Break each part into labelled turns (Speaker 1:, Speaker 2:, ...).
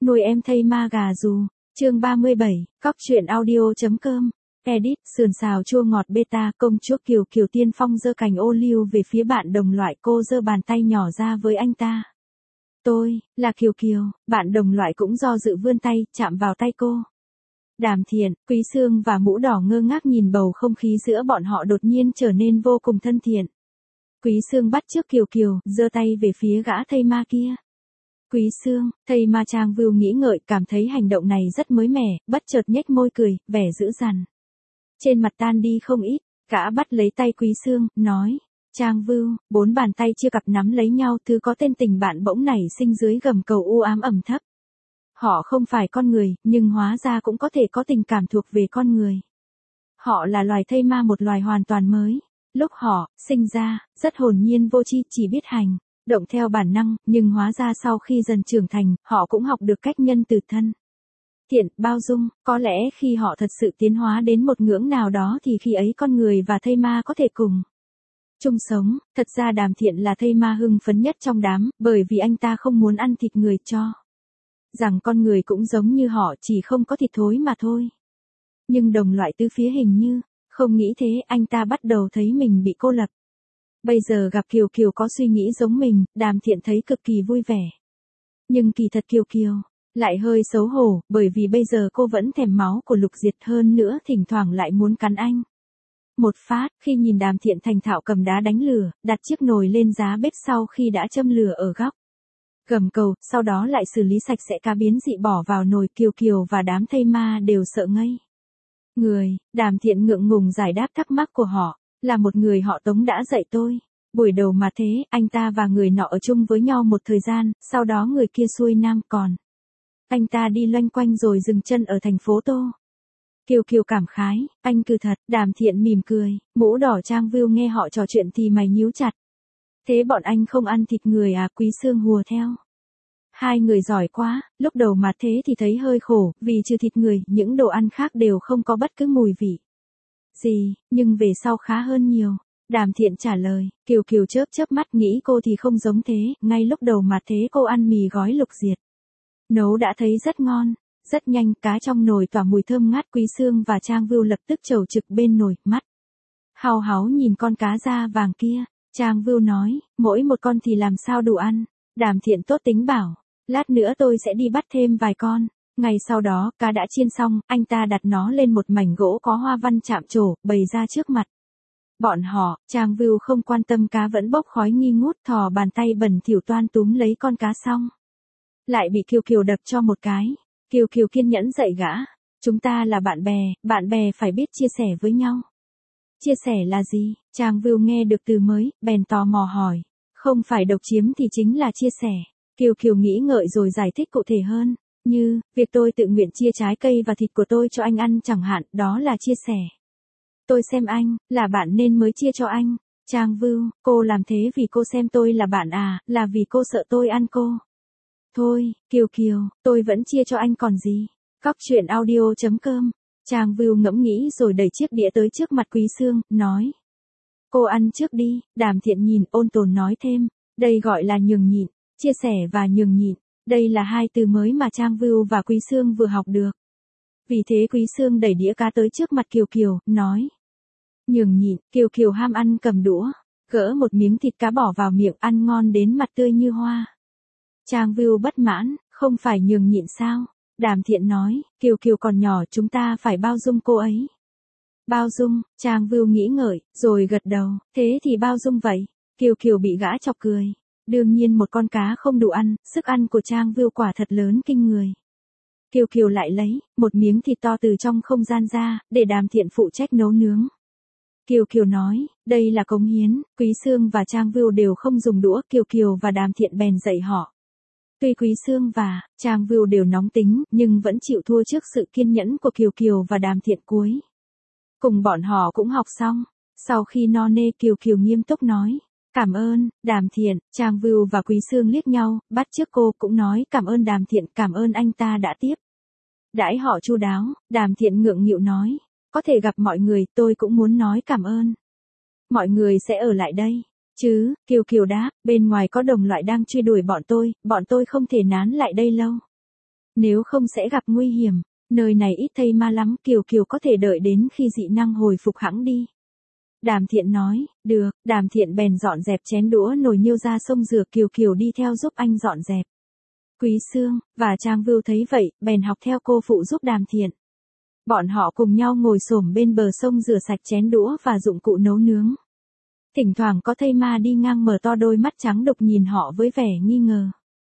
Speaker 1: Nuôi em thây ma gà dù. Chương 37, Cóc truyện audio.com. Edit, sườn xào chua ngọt beta. Công chúa Kiều Kiều tiên phong giơ cành ô liu về phía bạn đồng loại, cô giơ bàn tay nhỏ ra với anh ta. Tôi, là Kiều Kiều. Bạn đồng loại cũng do dự vươn tay, chạm vào tay cô. Đàm Thiện, Quý Sương và Mũ Đỏ ngơ ngác nhìn bầu không khí giữa bọn họ đột nhiên trở nên vô cùng thân thiện. Quý Sương bắt chước Kiều Kiều, giơ tay về phía gã thây ma kia. Quý Sương, thây ma Trang Vưu nghĩ ngợi, cảm thấy hành động này rất mới mẻ, bất chợt nhếch môi cười, vẻ dữ dằn. Trên mặt tan đi không ít, gã bắt lấy tay Quý Sương, nói. Trang Vưu, 4 bàn tay chia cặp nắm lấy nhau, thứ có tên tình bạn bỗng nảy sinh dưới gầm cầu u ám ẩm thấp. Họ không phải con người, nhưng hóa ra cũng có thể có tình cảm thuộc về con người. Họ là loài thây ma, một loài hoàn toàn mới. Lúc họ sinh ra, rất hồn nhiên vô tri, chỉ biết hành động theo bản năng, nhưng hóa ra sau khi dần trưởng thành, họ cũng học được cách nhân từ thân thiện, bao dung. Có lẽ khi họ thật sự tiến hóa đến một ngưỡng nào đó thì khi ấy con người và thây ma có thể cùng chung sống. Thật ra Đàm Thiện là thây ma hưng phấn nhất trong đám, bởi vì anh ta không muốn ăn thịt người, cho rằng con người cũng giống như họ, chỉ không có thịt thối mà thôi. Nhưng đồng loại tứ phía hình như không nghĩ thế, anh ta bắt đầu thấy mình bị cô lập. Bây giờ gặp Kiều Kiều có suy nghĩ giống mình, Đàm Thiện thấy cực kỳ vui vẻ. Nhưng kỳ thật Kiều Kiều lại hơi xấu hổ, bởi vì bây giờ cô vẫn thèm máu của Lục Diệt, hơn nữa thỉnh thoảng lại muốn cắn anh một phát. Khi nhìn Đàm Thiện thành thạo cầm đá đánh lửa, đặt chiếc nồi lên giá bếp sau khi đã châm lửa ở góc gầm cầu, sau đó lại xử lý sạch sẽ cá biến dị bỏ vào nồi, Kiều Kiều và đám thây ma đều sợ ngây người. Đàm Thiện ngượng ngùng giải đáp thắc mắc của họ. Là một người họ Tống đã dạy tôi. Buổi đầu mà thế, anh ta và người nọ ở chung với nhau một thời gian, sau đó người kia xuôi nam, còn anh ta đi loanh quanh rồi dừng chân ở thành phố Tô. Kiều Kiều cảm khái, anh cừ thật. Đàm Thiện mỉm cười. Mũ Đỏ Trang Vưu nghe họ trò chuyện thì mày nhíu chặt. Thế bọn anh không ăn thịt người à? Quý Sương hùa theo. Hai người giỏi quá, lúc đầu mà thế thì thấy hơi khổ, vì trừ thịt người, những đồ ăn khác đều không có bất cứ mùi vị gì, nhưng về sau khá hơn nhiều. Đàm Thiện trả lời. Kiều Kiều chớp chớp mắt, nghĩ cô thì không giống thế, ngay lúc đầu mà thế cô ăn mì gói Lục Diệt nấu đã thấy rất ngon. Rất nhanh, cá trong nồi tỏa mùi thơm ngát. Quý Sương và Trang Vưu lập tức chầu trực bên nồi, mắt hao háo nhìn con cá da vàng kia. Trang Vưu nói, mỗi một con thì làm sao đủ ăn. Đàm Thiện tốt tính bảo, lát nữa tôi sẽ đi bắt thêm vài con. Ngày sau đó, cá đã chiên xong, anh ta đặt nó lên một mảnh gỗ có hoa văn chạm trổ, bày ra trước mặt bọn họ. Trang Vưu không quan tâm cá vẫn bốc khói nghi ngút, thò bàn tay bẩn thỉu toan túm lấy con cá xong lại bị Kiều Kiều đập cho một cái. Kiều Kiều kiên nhẫn dạy gã. Chúng ta là bạn bè phải biết chia sẻ với nhau. Chia sẻ là gì? Trang Vưu nghe được từ mới, bèn tò mò hỏi. Không phải độc chiếm thì chính là chia sẻ. Kiều Kiều nghĩ ngợi rồi giải thích cụ thể hơn. Như, việc tôi tự nguyện chia trái cây và thịt của tôi cho anh ăn chẳng hạn, đó là chia sẻ. Tôi xem anh là bạn nên mới chia cho anh. Trang Vưu, cô làm thế vì cô xem tôi là bạn à, là vì cô sợ tôi ăn cô? Thôi, Kiều Kiều, tôi vẫn chia cho anh còn gì. Cóc truyện audio.com. Trang Vưu ngẫm nghĩ rồi đẩy chiếc đĩa tới trước mặt Quý Sương, nói. Cô ăn trước đi. Đàm Thiện nhìn, ôn tồn nói thêm. Đây gọi là nhường nhịn. Chia sẻ và nhường nhịn. Đây là hai từ mới mà Trang Vưu và Quý Sương vừa học được. Vì thế Quý Sương đẩy đĩa cá tới trước mặt Kiều Kiều, nói. Nhường nhịn. Kiều Kiều ham ăn cầm đũa, gỡ một miếng thịt cá bỏ vào miệng, ăn ngon đến mặt tươi như hoa. Trang Vưu bất mãn, không phải nhường nhịn sao? Đàm Thiện nói, Kiều Kiều còn nhỏ, chúng ta phải bao dung cô ấy. Bao dung? Trang Vưu nghĩ ngợi, rồi gật đầu. Thế thì bao dung vậy. Kiều Kiều bị gã chọc cười. Đương nhiên một con cá không đủ ăn, sức ăn của Trang Vưu quả thật lớn kinh người. Kiều Kiều lại lấy một miếng thịt to từ trong không gian ra, để Đàm Thiện phụ trách nấu nướng. Kiều Kiều nói, đây là cống hiến. Quý Sương và Trang Vưu đều không dùng đũa, Kiều Kiều và Đàm Thiện bèn dạy họ. Tuy Quý Sương và Trang Vưu đều nóng tính, nhưng vẫn chịu thua trước sự kiên nhẫn của Kiều Kiều và Đàm Thiện. Cuối cùng bọn họ cũng học xong. Sau khi no nê, Kiều Kiều nghiêm túc nói. Cảm ơn, Đàm Thiện. Trang Vưu và Quý Sương liếc nhau, bắt chước cô cũng nói cảm ơn Đàm Thiện, cảm ơn anh ta đã tiếp đãi họ chu đáo. Đàm Thiện ngượng nghịu nói. Có thể gặp mọi người, tôi cũng muốn nói cảm ơn. Mọi người sẽ ở lại đây chứ? Kiều Kiều đáp, bên ngoài có đồng loại đang truy đuổi bọn tôi không thể nán lại đây lâu. Nếu không sẽ gặp nguy hiểm, nơi này ít thây ma lắm, Kiều Kiều có thể đợi đến khi dị năng hồi phục hẵng đi. Đàm Thiện nói, được, Đàm Thiện bèn dọn dẹp chén đũa nồi niêu ra sông rửa, Kiều Kiều đi theo giúp anh dọn dẹp. Quý Sương và Trang Vưu thấy vậy, bèn học theo cô phụ giúp Đàm Thiện. Bọn họ cùng nhau ngồi xổm bên bờ sông rửa sạch chén đũa và dụng cụ nấu nướng. Thỉnh thoảng có thây ma đi ngang mở to đôi mắt trắng đục nhìn họ với vẻ nghi ngờ.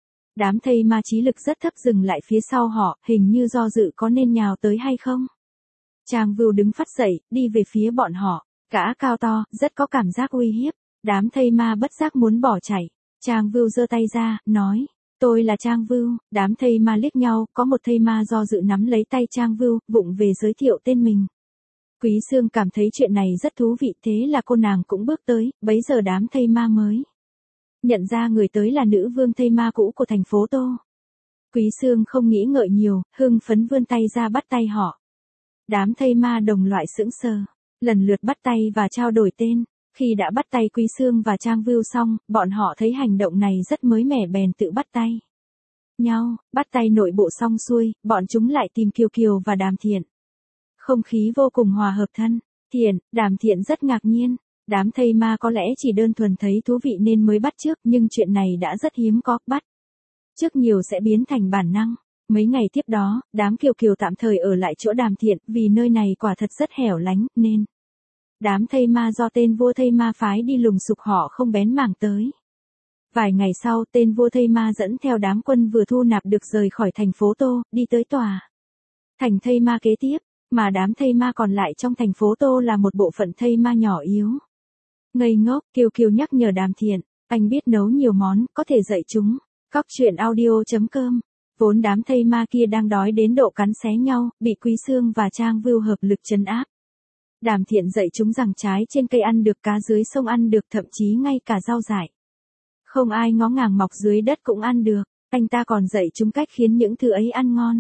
Speaker 1: Đám thây ma trí lực rất thấp dừng lại phía sau họ, hình như do dự có nên nhào tới hay không. Trang Vưu đứng phắt dậy, đi về phía bọn họ, gã cao to, rất có cảm giác uy hiếp. Đám thây ma bất giác muốn bỏ chạy. Trang Vưu giơ tay ra, nói, tôi là Trang Vưu. Đám thây ma liếc nhau, có một thây ma do dự nắm lấy tay Trang Vưu, vụng về giới thiệu tên mình. Quý Sương cảm thấy chuyện này rất thú vị, thế là cô nàng cũng bước tới, bấy giờ đám thây ma mới nhận ra người tới là nữ vương thây ma cũ của thành phố Tô. Quý Sương không nghĩ ngợi nhiều, hưng phấn vươn tay ra bắt tay họ. Đám thây ma đồng loại sững sờ, lần lượt bắt tay và trao đổi tên. Khi đã bắt tay Quý Sương và Trang Vưu xong, bọn họ thấy hành động này rất mới mẻ bèn tự bắt tay nhau. Bắt tay nội bộ xong xuôi, bọn chúng lại tìm Kiều Kiều và Đàm Thiện. Không khí vô cùng hòa hợp thân thiện. Đàm Thiện rất ngạc nhiên. Đám thây ma có lẽ chỉ đơn thuần thấy thú vị nên mới bắt chước, nhưng chuyện này đã rất hiếm có, bắt chước nhiều sẽ biến thành bản năng. Mấy ngày tiếp đó, đám Kiều Kiều tạm thời ở lại chỗ Đàm Thiện, vì nơi này quả thật rất hẻo lánh, nên đám thây ma do tên vua thây ma phái đi lùng sục họ không bén mảng tới. Vài ngày sau, tên vua thây ma dẫn theo đám quân vừa thu nạp được rời khỏi thành phố Tô, đi tới tòa thành thây ma kế tiếp, mà đám thây ma còn lại trong thành phố Tô là một bộ phận thây ma nhỏ yếu. Ngây ngốc, Kiều Kiều nhắc nhở Đàm Thiện, anh biết nấu nhiều món, có thể dạy chúng. Cóc truyện audio.com. Vốn đám thây ma kia đang đói đến độ cắn xé nhau, bị Quý Sương và Trang Vưu hợp lực trấn áp. Đàm Thiện dạy chúng rằng trái trên cây ăn được, cá dưới sông ăn được, thậm chí ngay cả rau dại không ai ngó ngàng mọc dưới đất cũng ăn được. Anh ta còn dạy chúng cách khiến những thứ ấy ăn ngon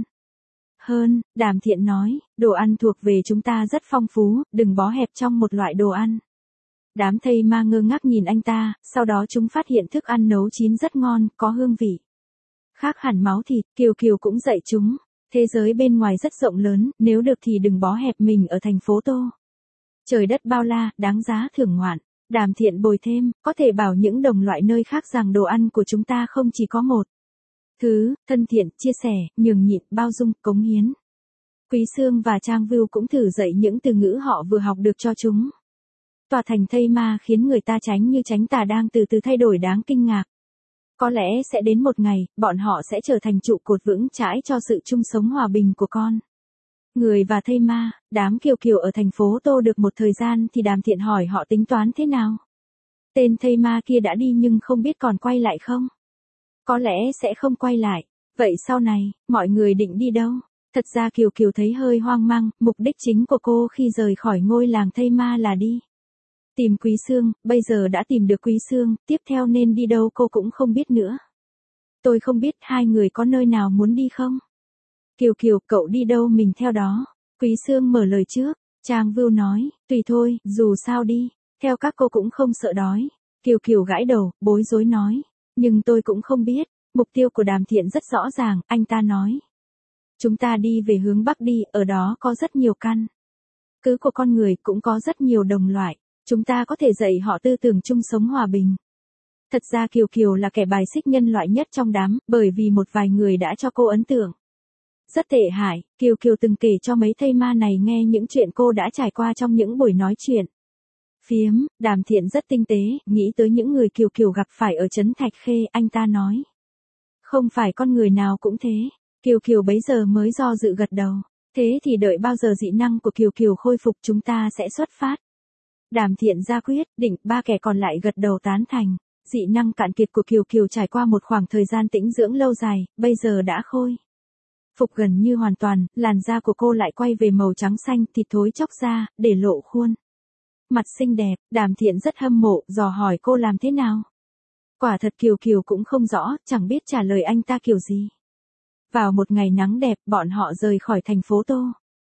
Speaker 1: hơn. Đàm Thiện nói, đồ ăn thuộc về chúng ta rất phong phú, đừng bó hẹp trong một loại đồ ăn. Đám thây ma ngơ ngác nhìn anh ta, sau đó chúng phát hiện thức ăn nấu chín rất ngon, có hương vị khác hẳn máu thịt. Kiều Kiều cũng dạy chúng, thế giới bên ngoài rất rộng lớn, nếu được thì đừng bó hẹp mình ở thành phố Tô. Trời đất bao la, đáng giá thưởng ngoạn. Đàm Thiện bồi thêm, có thể bảo những đồng loại nơi khác rằng đồ ăn của chúng ta không chỉ có một thứ, thân thiện, chia sẻ, nhường nhịn, bao dung, cống hiến. Quý Sương và Trang Vưu cũng thử dạy những từ ngữ họ vừa học được cho chúng. Tòa thành thây ma khiến người ta tránh như tránh tà đang từ từ thay đổi đáng kinh ngạc. Có lẽ sẽ đến một ngày, bọn họ sẽ trở thành trụ cột vững chãi cho sự chung sống hòa bình của con người và thây ma. Đám Kiều Kiều ở thành phố Tô được một thời gian thì Đàm Thiện hỏi họ tính toán thế nào. Tên thây ma kia đã đi nhưng không biết còn quay lại không. Có lẽ sẽ không quay lại. Vậy sau này, mọi người định đi đâu? Thật ra Kiều Kiều thấy hơi hoang mang, mục đích chính của cô khi rời khỏi ngôi làng thây ma là đi tìm Quý Sương, bây giờ đã tìm được Quý Sương, tiếp theo nên đi đâu cô cũng không biết nữa. Tôi không biết hai người có nơi nào muốn đi không? Kiều Kiều, cậu đi đâu mình theo đó. Quý Sương mở lời trước. Trang Vưu nói, tùy thôi, dù sao đi. Theo các cô cũng không sợ đói. Kiều Kiều gãi đầu, bối rối nói. Nhưng tôi cũng không biết. Mục tiêu của Đàm Thiện rất rõ ràng, anh ta nói. Chúng ta đi về hướng Bắc đi, ở đó có rất nhiều căn cứ của con người, cũng có rất nhiều đồng loại. Chúng ta có thể dạy họ tư tưởng chung sống hòa bình. Thật ra Kiều Kiều là kẻ bài xích nhân loại nhất trong đám, bởi vì một vài người đã cho cô ấn tượng rất tệ hại. Kiều Kiều từng kể cho mấy thây ma này nghe những chuyện cô đã trải qua trong những buổi nói chuyện phiếm. Đàm Thiện rất tinh tế, nghĩ tới những người Kiều Kiều gặp phải ở trấn Thạch Khê, anh ta nói. Không phải con người nào cũng thế. Kiều Kiều bấy giờ mới do dự gật đầu. Thế thì đợi bao giờ dị năng của Kiều Kiều khôi phục chúng ta sẽ xuất phát. Đàm Thiện ra quyết định, ba kẻ còn lại gật đầu tán thành. Dị năng cạn kiệt của Kiều Kiều trải qua một khoảng thời gian tĩnh dưỡng lâu dài, bây giờ đã khôi phục gần như hoàn toàn, làn da của cô lại quay về màu trắng xanh, thịt thối chóc ra, để lộ khuôn mặt xinh đẹp. Đàm Thiện rất hâm mộ, dò hỏi cô làm thế nào. Quả thật Kiều Kiều cũng không rõ, chẳng biết trả lời anh ta kiểu gì. Vào một ngày nắng đẹp, bọn họ rời khỏi thành phố Tô.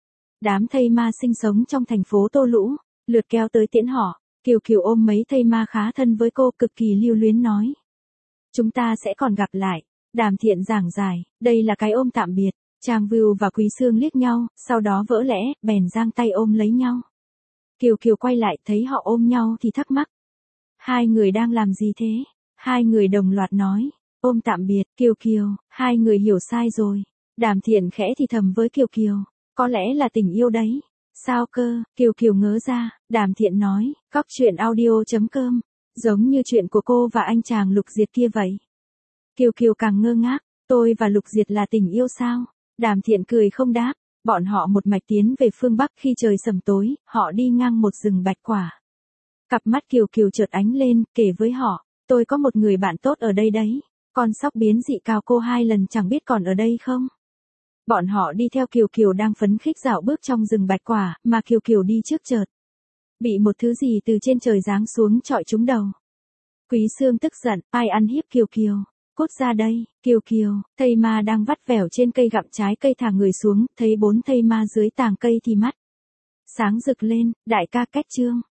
Speaker 1: Đám thây ma sinh sống trong thành phố Tô lũ lượt kéo tới tiễn họ. Kiều Kiều ôm mấy thây ma khá thân với cô, cực kỳ lưu luyến nói. Chúng ta sẽ còn gặp lại. Đàm Thiện giảng giải, đây là cái ôm tạm biệt. Trang Vưu và Quý Sương liếc nhau, sau đó vỡ lẽ, bèn giang tay ôm lấy nhau. Kiều Kiều quay lại thấy họ ôm nhau thì thắc mắc. Hai người đang làm gì thế? Hai người đồng loạt nói, ôm tạm biệt. Kiều Kiều, hai người hiểu sai rồi. Đàm Thiện khẽ thì thầm với Kiều Kiều, có lẽ là tình yêu đấy. Sao cơ? Kiều Kiều ngớ ra. Đàm Thiện nói, cóc truyện audio.com, giống như chuyện của cô và anh chàng Lục Diệt kia vậy. Kiều Kiều càng ngơ ngác, tôi và Lục Diệt là tình yêu sao? Đàm Thiện cười không đáp. Bọn họ một mạch tiến về phương Bắc. Khi trời sầm tối, họ đi ngang một rừng bạch quả. Cặp mắt Kiều Kiều chợt ánh lên, kể với họ, tôi có một người bạn tốt ở đây đấy. Con sóc biến dị cao cô 2 lần chẳng biết còn ở đây không? Bọn họ đi theo Kiều Kiều đang phấn khích dạo bước trong rừng bạch quả, mà Kiều Kiều đi trước chợt bị một thứ gì từ trên trời giáng xuống chọi trúng đầu. Quý Sương tức giận, ai ăn hiếp Kiều Kiều? Cút ra đây. Kiều Kiều, thây ma đang vắt vẻo trên cây gặm trái cây thả người xuống, thấy 4 thây ma dưới tàng cây thì mắt sáng rực lên. Đại ca kết chương.